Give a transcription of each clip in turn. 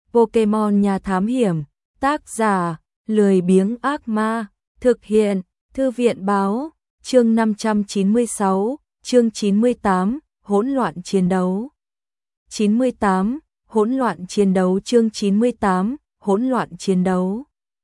Pokemon nhà thám hiểm, tác giả, lười biếng ác ma, thực hiện, thư viện báo, chương 596, chương 98, hỗn loạn chiến đấu. 98, hỗn loạn chiến đấu chương 98, hỗn loạn chiến đấu.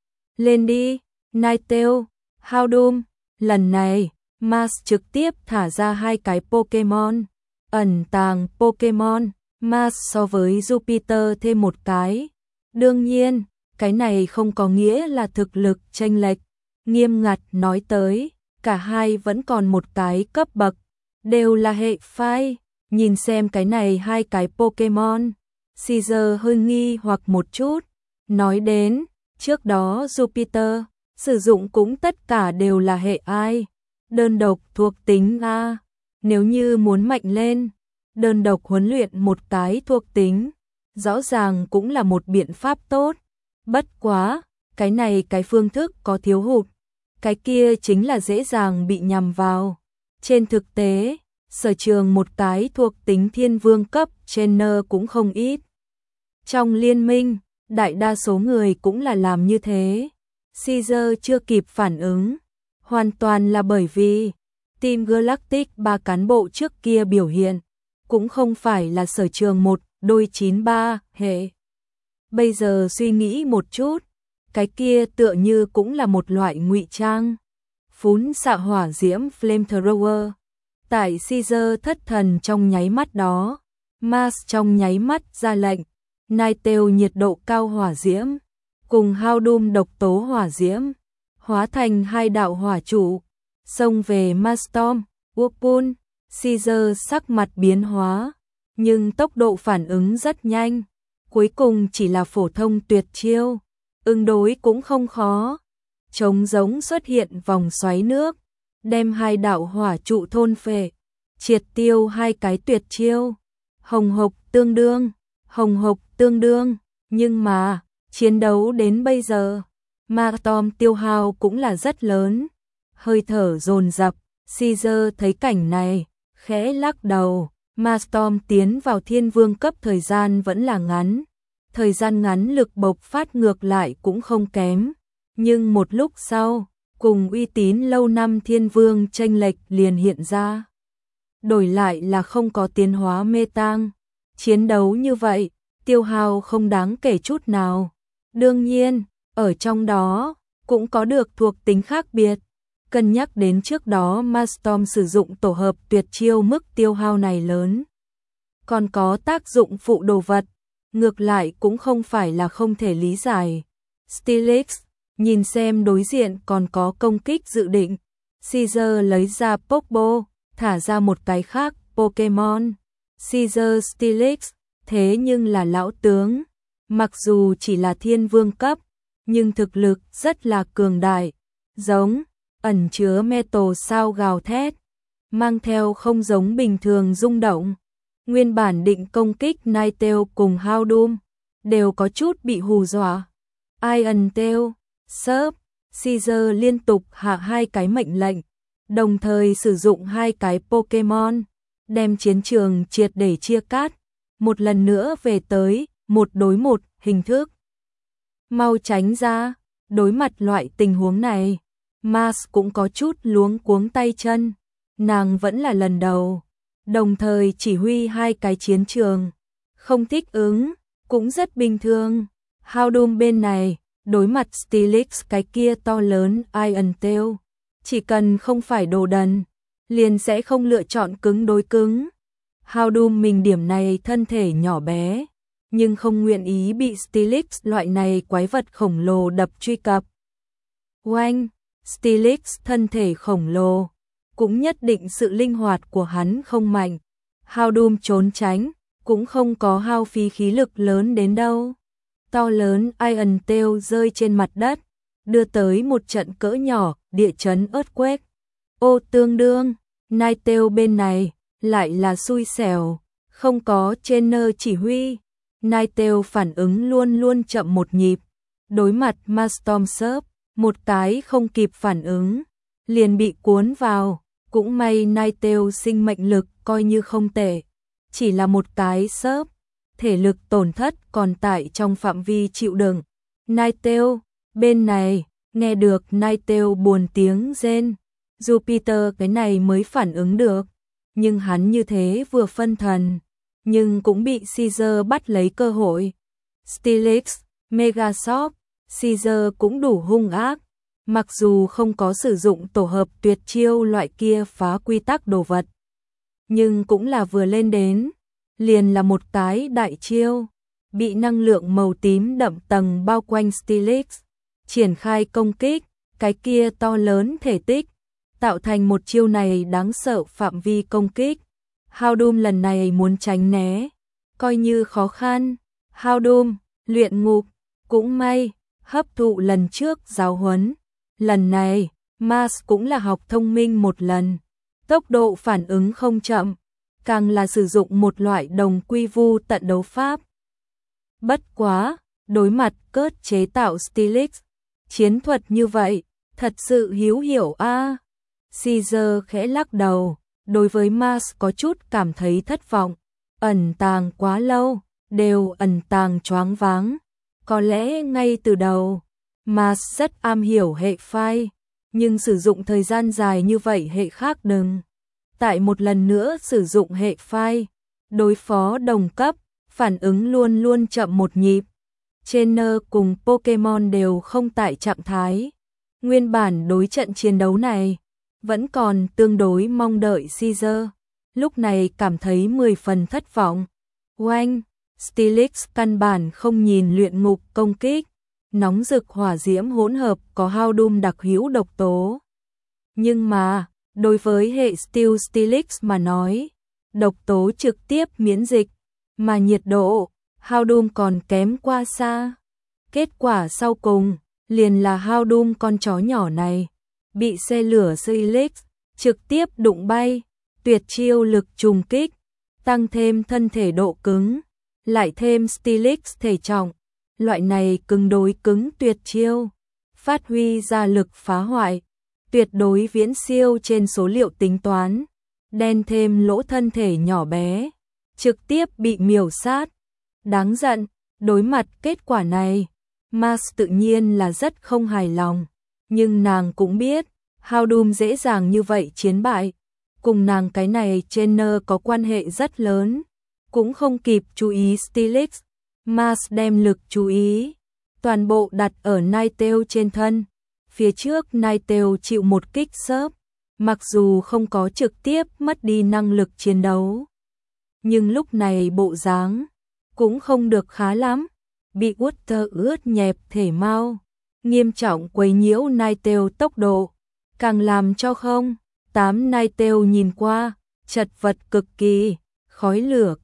Lên đi, Ninetale, Houndoom, lần này, Mars trực tiếp thả ra 2 cái Pokemon, ẩn tàng Pokemon, Mars so với Jupiter thêm 1 cái. Đương nhiên, cái này không có nghĩa là thực lực chênh lệch, nghiêm ngặt nói tới, cả hai vẫn còn 1 cái cấp bậc, đều là hệ phái. Nhìn xem cái này 2 cái Pokemon, Caesar hơi nghi hoặc một chút, nói đến, trước đó Jupiter sử dụng cũng tất cả đều là hệ ai, đơn độc thuộc tính A, nếu như muốn mạnh lên, đơn độc huấn luyện 1 cái thuộc tính, rõ ràng cũng là một biện pháp tốt, bất quá, cái này cái phương thức có thiếu hụt, cái kia chính là dễ dàng bị nhầm vào. Trên thực tế, sở trường 1 cái thuộc tính thiên vương cấp trainer cũng không ít. Trong liên minh, đại đa số người cũng là làm như thế. Caesar chưa kịp phản ứng, hoàn toàn là bởi vì Team Galactic 3 cán bộ trước kia biểu hiện, cũng không phải là sở trường 1 đôi 93 hệ. Bây giờ suy nghĩ một chút, cái kia tựa như cũng là một loại ngụy trang. Phún xạ hỏa diễm flamethrower. Tại Caesar thất thần trong nháy mắt đó, Mars trong nháy mắt ra lệnh, Ninetale nhiệt độ cao hỏa diễm, cùng Houndoom độc tố hỏa diễm, hóa thành 2 đạo hỏa trụ, xông về Marstorm, Whirlpool. Caesar sắc mặt biến hóa, nhưng tốc độ phản ứng rất nhanh, cuối cùng chỉ là phổ thông tuyệt chiêu, ứng đối cũng không khó. Trống giống xuất hiện vòng xoáy nước, đem 2 đạo hỏa trụ thôn phệ, triệt tiêu 2 cái tuyệt chiêu. Hồng hộc tương đương, nhưng mà, chiến đấu đến bây giờ, Marstorm tiêu hao cũng là rất lớn, hơi thở dồn dập. Caesar thấy cảnh này, khẽ lắc đầu, Marstorm tiến vào thiên vương cấp thời gian vẫn là ngắn, thời gian ngắn lực bộc phát ngược lại cũng không kém, nhưng một lúc sau, cùng uy tín lâu năm thiên vương chênh lệch liền hiện ra. Đổi lại là không có tiến hóa mê tang, chiến đấu như vậy, tiêu hao không đáng kể chút nào. Đương nhiên, ở trong đó, cũng có được thuộc tính khác biệt. Cân nhắc đến trước đó Marstorm sử dụng tổ hợp tuyệt chiêu mức tiêu hao này lớn. Còn có tác dụng phụ đồ vật, ngược lại cũng không phải là không thể lý giải. Steelix, nhìn xem đối diện còn có công kích dự định. Caesar lấy ra Pokeball, thả ra 1 cái khác Pokemon. Caesar Steelix, thế nhưng là lão tướng. Mặc dù chỉ là thiên vương cấp, nhưng thực lực rất là cường đại. Giống, ẩn chứa metal sao gào thét, mang theo không giống bình thường rung động. Nguyên bản định công kích Ninetale cùng Houndoom, đều có chút bị hù dọa. Iron Tail, Surf, Caesar liên tục hạ 2 cái mệnh lệnh, đồng thời sử dụng 2 cái Pokemon, đem chiến trường triệt để chia cắt, một lần nữa về tới 1 đối 1 hình thức. Mau tránh ra, đối mặt loại tình huống này, Mars cũng có chút luống cuống tay chân, nàng vẫn là lần đầu, đồng thời chỉ huy 2 cái chiến trường, không thích ứng, cũng rất bình thường. Houndoom bên này, đối mặt Steelix cái kia to lớn Iron Tail, chỉ cần không phải đồ đần, liền sẽ không lựa chọn cứng đối cứng. Houndoom mình điểm này thân thể nhỏ bé, nhưng không nguyện ý bị Steelix loại này quái vật khổng lồ đập truy cập. Oanh, Steelix thân thể khổng lồ, cũng nhất định sự linh hoạt của hắn không mạnh. Houndoom trốn tránh, cũng không có hao phí khí lực lớn đến đâu. To lớn Iron Tail rơi trên mặt đất, đưa tới một trận cỡ nhỏ địa chấn earthquake. Ô tương đương, Ninetale bên này lại là xui xẻo, không có trainer chỉ huy. Ninetale phản ứng luôn luôn chậm một nhịp, đối mặt Marstorm Surf, 1 cái không kịp phản ứng, liền bị cuốn vào. Cũng may Ninetale sinh mệnh lực coi như không tệ, chỉ là 1 cái Surf, thể lực tổn thất còn tại trong phạm vi chịu đựng. Ninetale, bên này, nghe được Ninetale buồn tiếng rên. Jupiter cái này mới phản ứng được, nhưng hắn như thế vừa phân thần, nhưng cũng bị Caesar bắt lấy cơ hội. Steelix, Megasop, Caesar cũng đủ hung ác, mặc dù không có sử dụng tổ hợp tuyệt chiêu loại kia phá quy tắc đồ vật, nhưng cũng là vừa lên đến, liền là một cái đại chiêu, bị năng lượng màu tím đậm tầng bao quanh Steelix, triển khai công kích, cái kia to lớn thể tích, tạo thành một chiêu này đáng sợ phạm vi công kích. Houndoom lần này muốn tránh né, coi như khó khăn. Houndoom, luyện ngục, cũng may, hấp thụ lần trước giáo huấn. Lần này, Mars cũng là học thông minh một lần, tốc độ phản ứng không chậm, càng là sử dụng một loại đồng quy vu tận đấu pháp. Bất quá, đối mặt Kurt chế tạo Steelix, chiến thuật như vậy, thật sự hữu hiệu a. Caesar khẽ lắc đầu, đối với Mars có chút cảm thấy thất vọng, ẩn tàng quá lâu, đều ẩn tàng choáng váng. Có lẽ ngay từ đầu, Mars rất am hiểu hệ phai, nhưng sử dụng thời gian dài như vậy hệ khác đừng. Tại một lần nữa sử dụng hệ phai, đối phó đồng cấp, phản ứng luôn luôn chậm một nhịp. Trainer cùng Pokemon đều không tại trạng thái. Nguyên bản đối trận chiến đấu này, vẫn còn tương đối mong đợi Caesar, lúc này cảm thấy 10 phần thất vọng. Oanh, Steelix căn bản không nhìn luyện ngục công kích, nóng rực hỏa diễm hỗn hợp có Houndoom đặc hữu độc tố. Nhưng mà, đối với hệ Steel Steelix mà nói, độc tố trực tiếp miễn dịch, mà nhiệt độ, Houndoom còn kém qua xa. Kết quả sau cùng, liền là Houndoom con chó nhỏ này, bị xe lửa Steelix trực tiếp đụng bay, tuyệt chiêu lực trùng kích, tăng thêm thân thể độ cứng, lại thêm Steelix thể trọng, loại này cứng đối cứng tuyệt chiêu, phát huy ra lực phá hoại, tuyệt đối viễn siêu trên số liệu tính toán, đen thêm lỗ thân thể nhỏ bé, trực tiếp bị miểu sát. Đáng giận, đối mặt kết quả này, Mars tự nhiên là rất không hài lòng, nhưng nàng cũng biết, Houndoom dễ dàng như vậy chiến bại, cùng nàng cái này trainer có quan hệ rất lớn, cũng không kịp chú ý Steelix. Mars đem lực chú ý toàn bộ đặt ở Ninetale trên thân. Phía trước Ninetale chịu một kích xớp, mặc dù không có trực tiếp mất đi năng lực chiến đấu, nhưng lúc này bộ dáng cũng không được khá lắm, bị Water ướt nhẹp thể mau, nghiêm trọng quấy nhiễu Ninetale tốc độ, càng làm cho không. 8 Ninetale nhìn qua, chật vật cực kỳ, khói lửa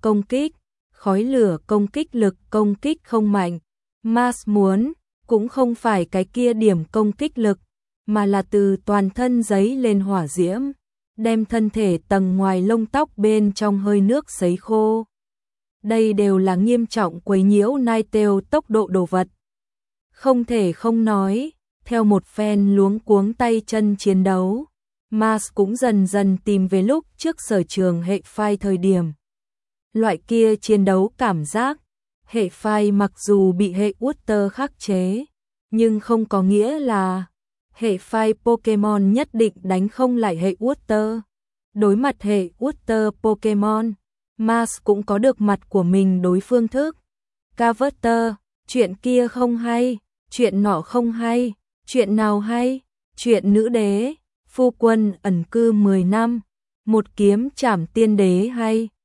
công kích lực công kích không mạnh. Mars muốn, cũng không phải cái kia điểm công kích lực, mà là từ toàn thân giấy lên hỏa diễm, đem thân thể tầng ngoài lông tóc bên trong hơi nước sấy khô. Đây đều là nghiêm trọng quấy nhiễu Ninetale tốc độ đồ vật. Không thể không nói, theo một phen luống cuống tay chân chiến đấu, Mars cũng dần dần tìm về lúc trước sở trường hệ phai thời điểm. Loại kia chiến đấu cảm giác, hệ phai mặc dù bị hệ Water khắc chế, nhưng không có nghĩa là hệ phai Pokemon nhất định đánh không lại hệ Water. Đối mặt hệ Water Pokemon, Mars cũng có được mặt của mình đối phương thức. Carver, chuyện kia không hay, chuyện nọ không hay, chuyện nào hay, chuyện nữ đế, phu quân ẩn cư 10 năm, một kiếm trảm tiên đế hay.